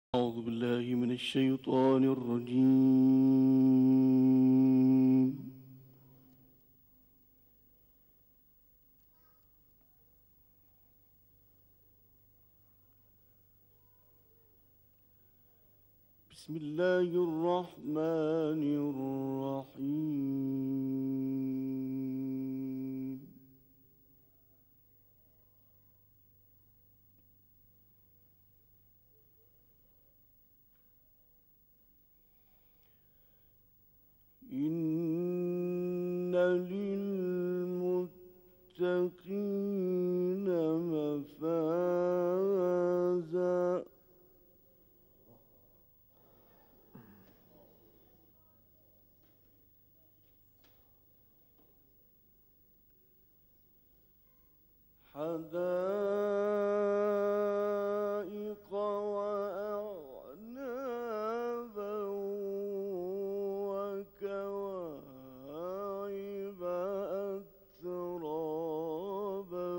أعوذ بالله من الشيطان الرجيم. بسم الله الرحمن الرحيم. إن للمتقين مفازا حدائق وأعنابا وكواعب أترابا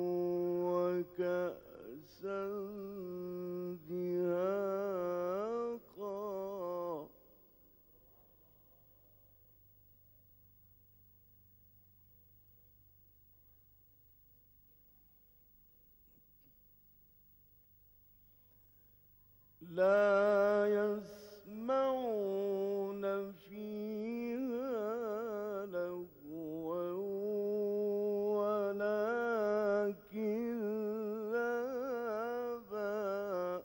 وكأسا دهاقا لا يسمعون فيها لغوا ولا كذابا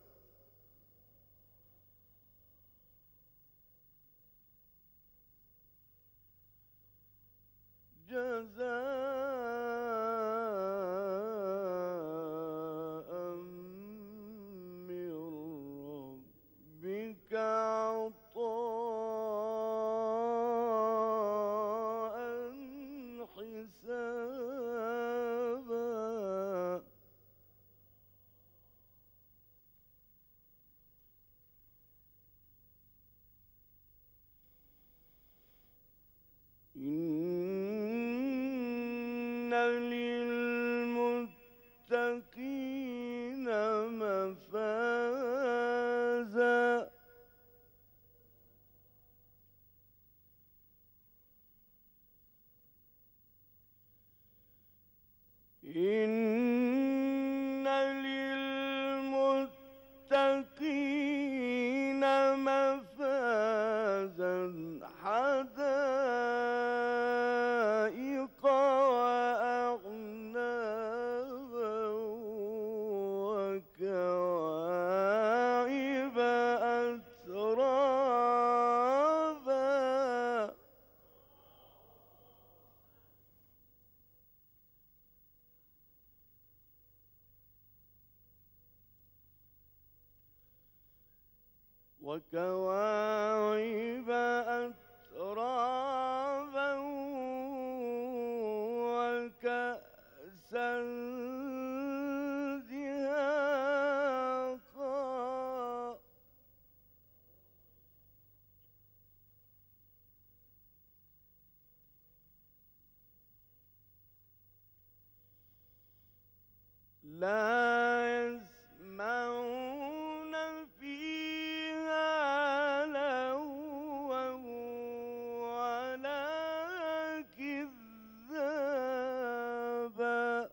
جزاء من ربك عطاء حسابا إن للمتقين مفازا إن للمتقين مفازا حدائق وأعنابا وكواعب أترابا وكواعب أترابا وكأسا دهاقا لا يسمعون فيها لغوا ولا كذابا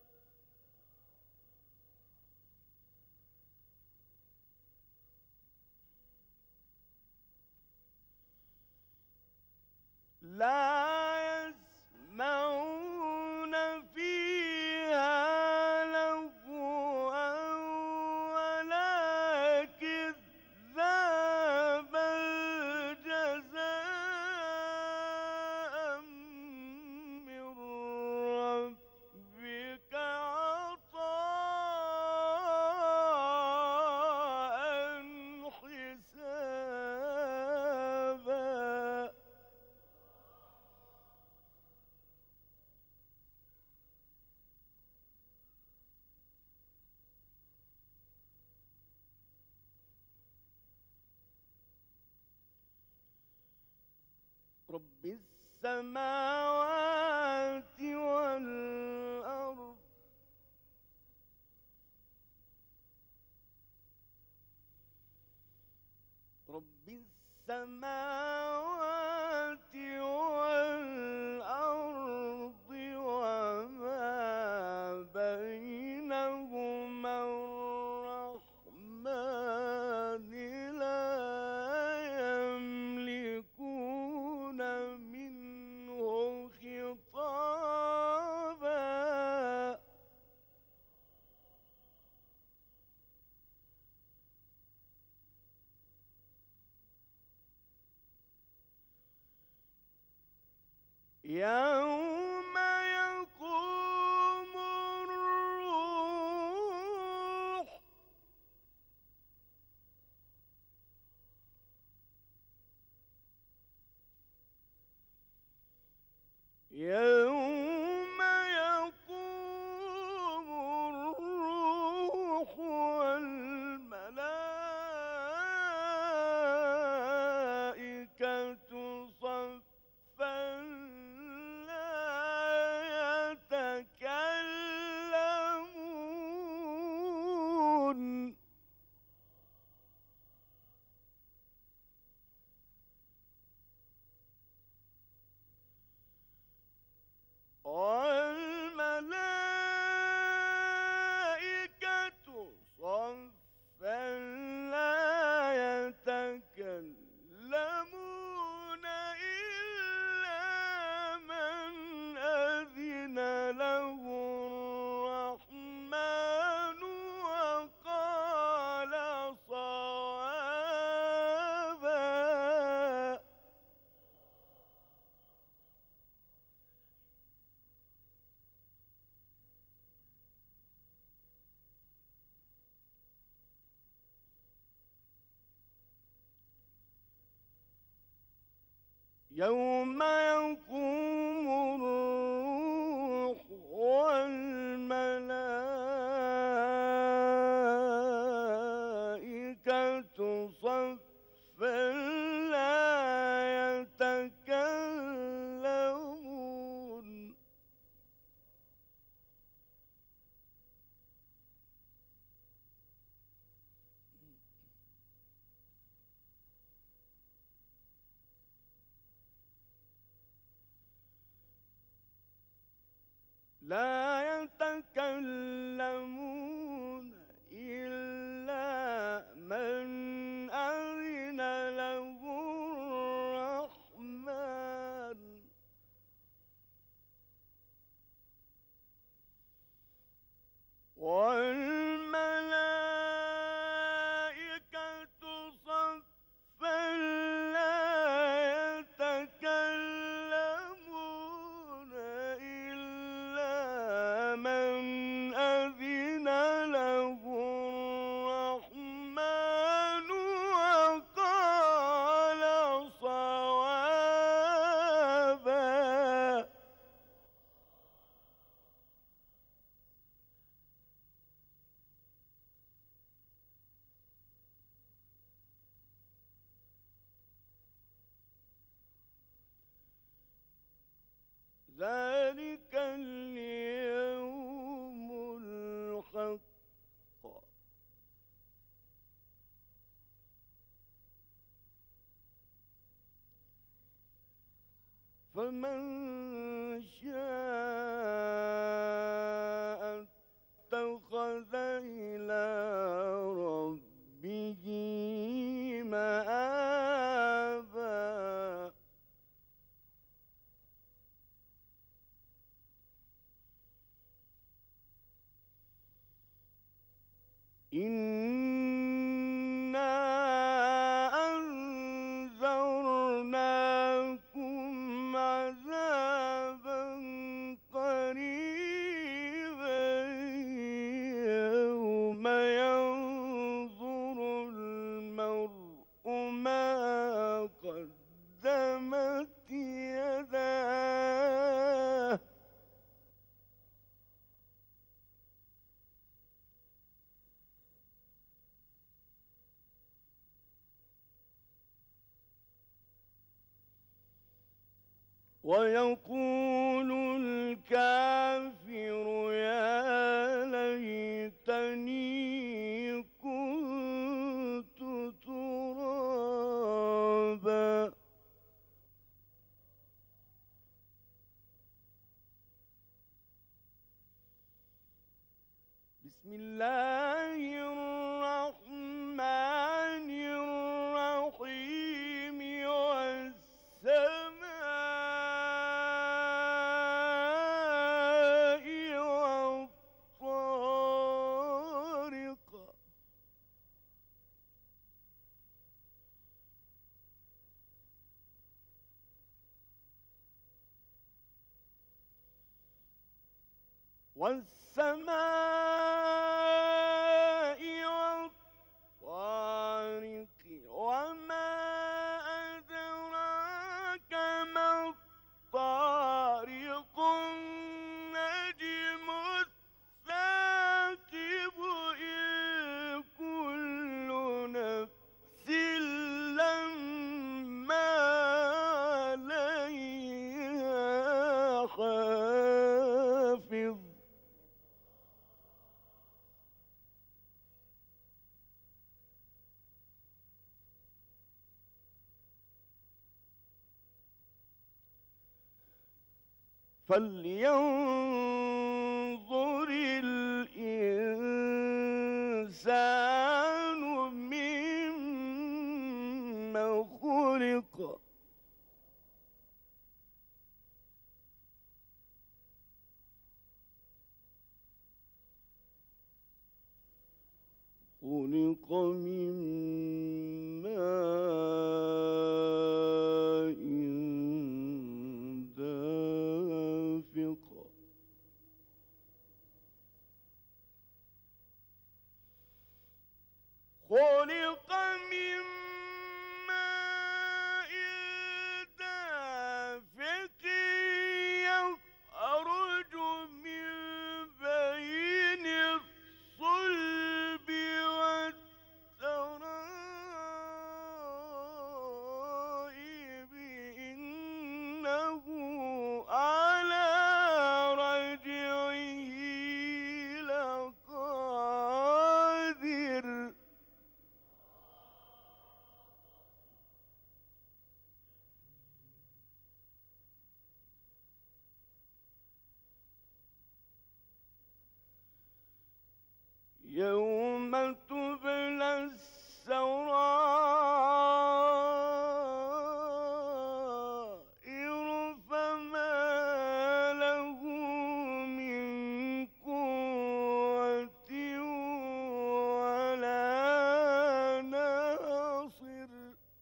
لا يسمعون فيها لغوا ولا كذابا جزاء من ربك عطاء حسابا رب السماوات والأرض رب السماوات والأرض وما بينهما الرحمن لا يملكون منه خطابا يوم يقوم الروح يوم يقوم الروح والملائكة صفا لا يتكلمون والملائكة صفا لا يتكلمون إلا من أذن له الرحمن وقال صوابا يوم يقوم الروح والملائكة صفا لا يتكلمون لا يتكلمون إلا من أذن له الرحمن والملائكة صفا لا يتكلمون إلا من أذن له الرحمن وقال صوابا ذلك اليوم الحق فمن شاء اتخذ إلى ربه مآبا إنا أنذرناكم عذابا قريبا يوم ينظر المرء ما قدمت يداه ويقول الكافر يا ليتني كنت ترابا بسم الله الرحمن الرحيم والسماء والطارق والسماء والطارق وما أدراك ما الطارق النجم الثاقب إن كل نفس لما عليها حافظ فلينظر الإنسان مما خلق خلق من ماء دافق خلق من ماء دافق يخرج من بين الصلب والترائب إنه على رجعه لقادر يوم تبلى السرائر فما له من قوة ولا ناصر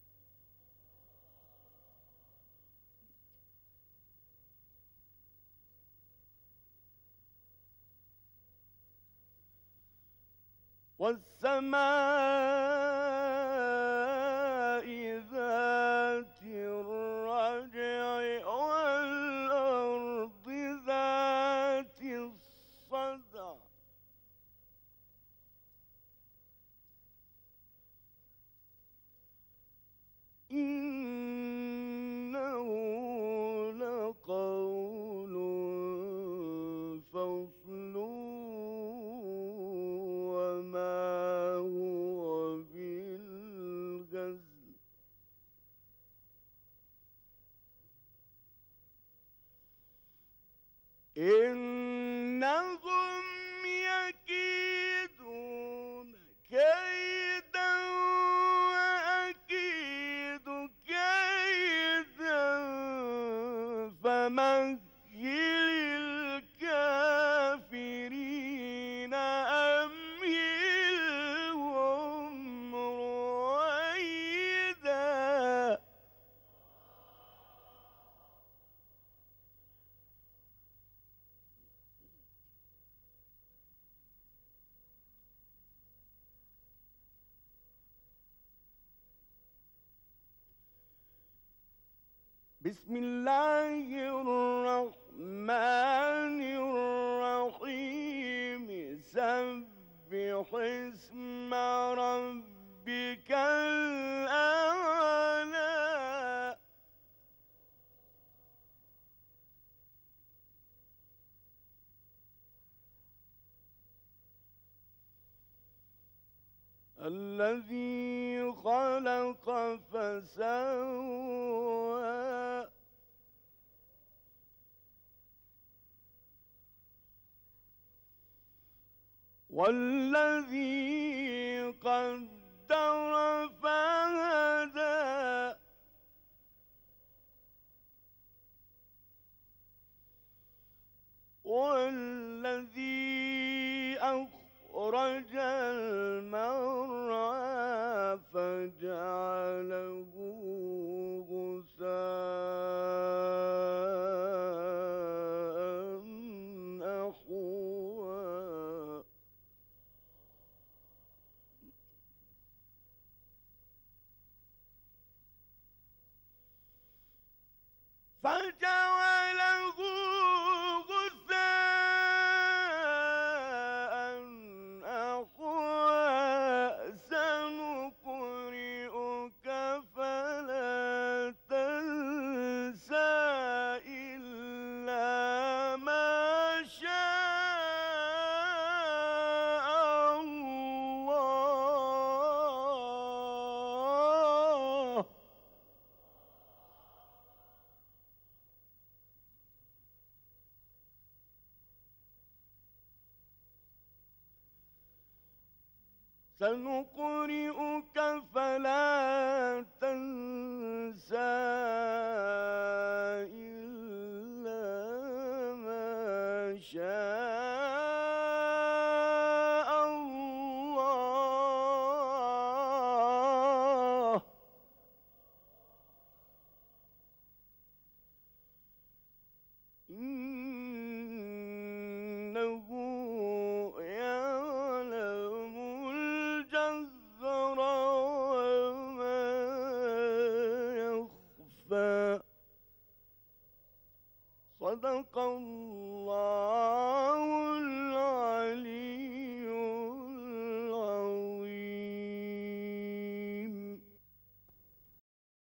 والسماء ذات الرجع والأرض ذات الصدع إنه لقول فصل وما هو بالغزل إنهم يكيدون كيدا وأكيد كيدا فمهل الكافرين أمهلهم رويدا بسم الله الرحمن الرحيم سبح اسم ربك الأعلى الذي خلق فسوى والذي قدر فهدى والذي أخرج المرعى فجعله غثاء أحوى فجعله غثاء أحوى سنقرئك فلا تنسى إلا ما شاء الله سنقرئك فلا تنسى إلا ما شاء الله إنه يعلم الجهر وما يخفى صدق الله